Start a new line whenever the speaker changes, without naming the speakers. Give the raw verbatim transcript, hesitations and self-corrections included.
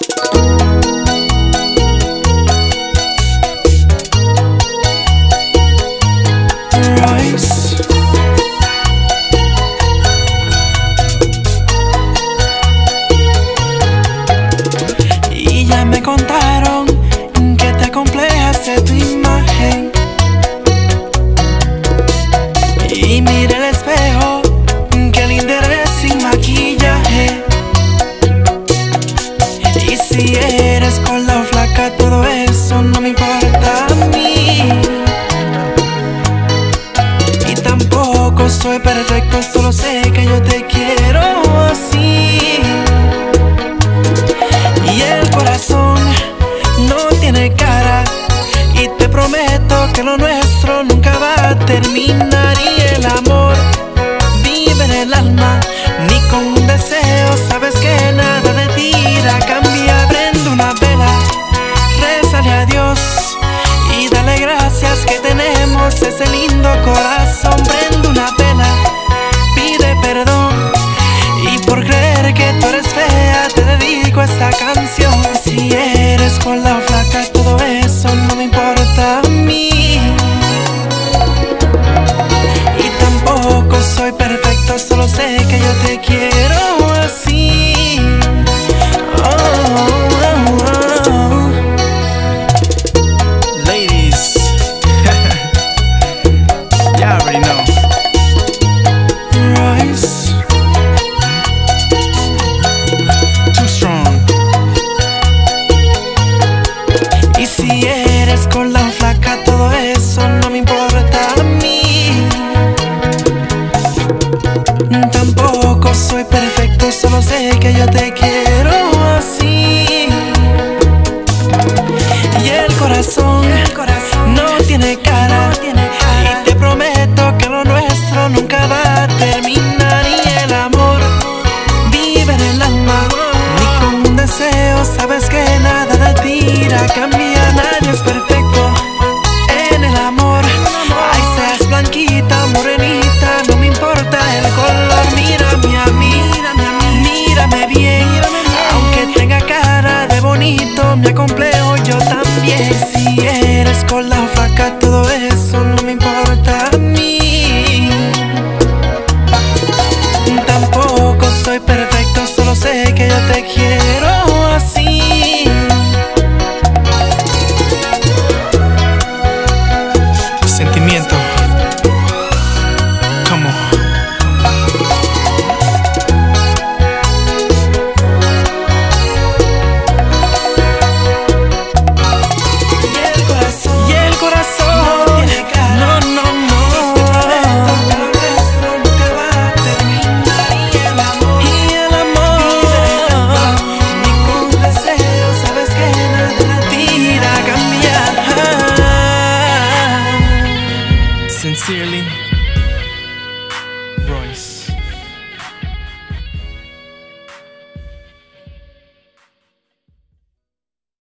Y ya me contaron que te acomplejas de tu imagen. Y mira el espejo, que linda eres sin maquillaje. Y si eres gorda o flaca, todo eso no me importa a mí. Y tampoco soy perfecto, solo sé que yo te quiero así. Y el corazón no tiene cara, y te prometo que lo nuestro nunca va a terminar. Y el amor vive en el alma, ni con un deseo sabes que nada de ti irá a cambiar. Prende una vela, rézale a Dios y dale gracias que tenemos ese lindo corazón. Prende una vela, pide perdón, y por creer que tú eres fea te dedico esta canción. Si eres gorda o flaca, todo eso no me importa a mí. Y tampoco soy perfecto, solo sé que yo te quiero así. Oh, oh, oh.
Ladies, you already know.
Royce.
Too strong.
Y si eres gorda o flaca, todo eso no me importa a mí. Tampoco soy perfecto, solo sé que yo te quiero así. Y el corazón, no tiene cara, y te prometo que lo nuestro nunca va a terminar. Y el amor vive en el alma, ni con un deseo sabes que nada de ti irá a cambiar. Nadie es perfecto en el amor, ay, seas blanquita, morenita, no me importa el color. Mírame a mí, mírame bien, aunque tenga cara de bonito, me acompleja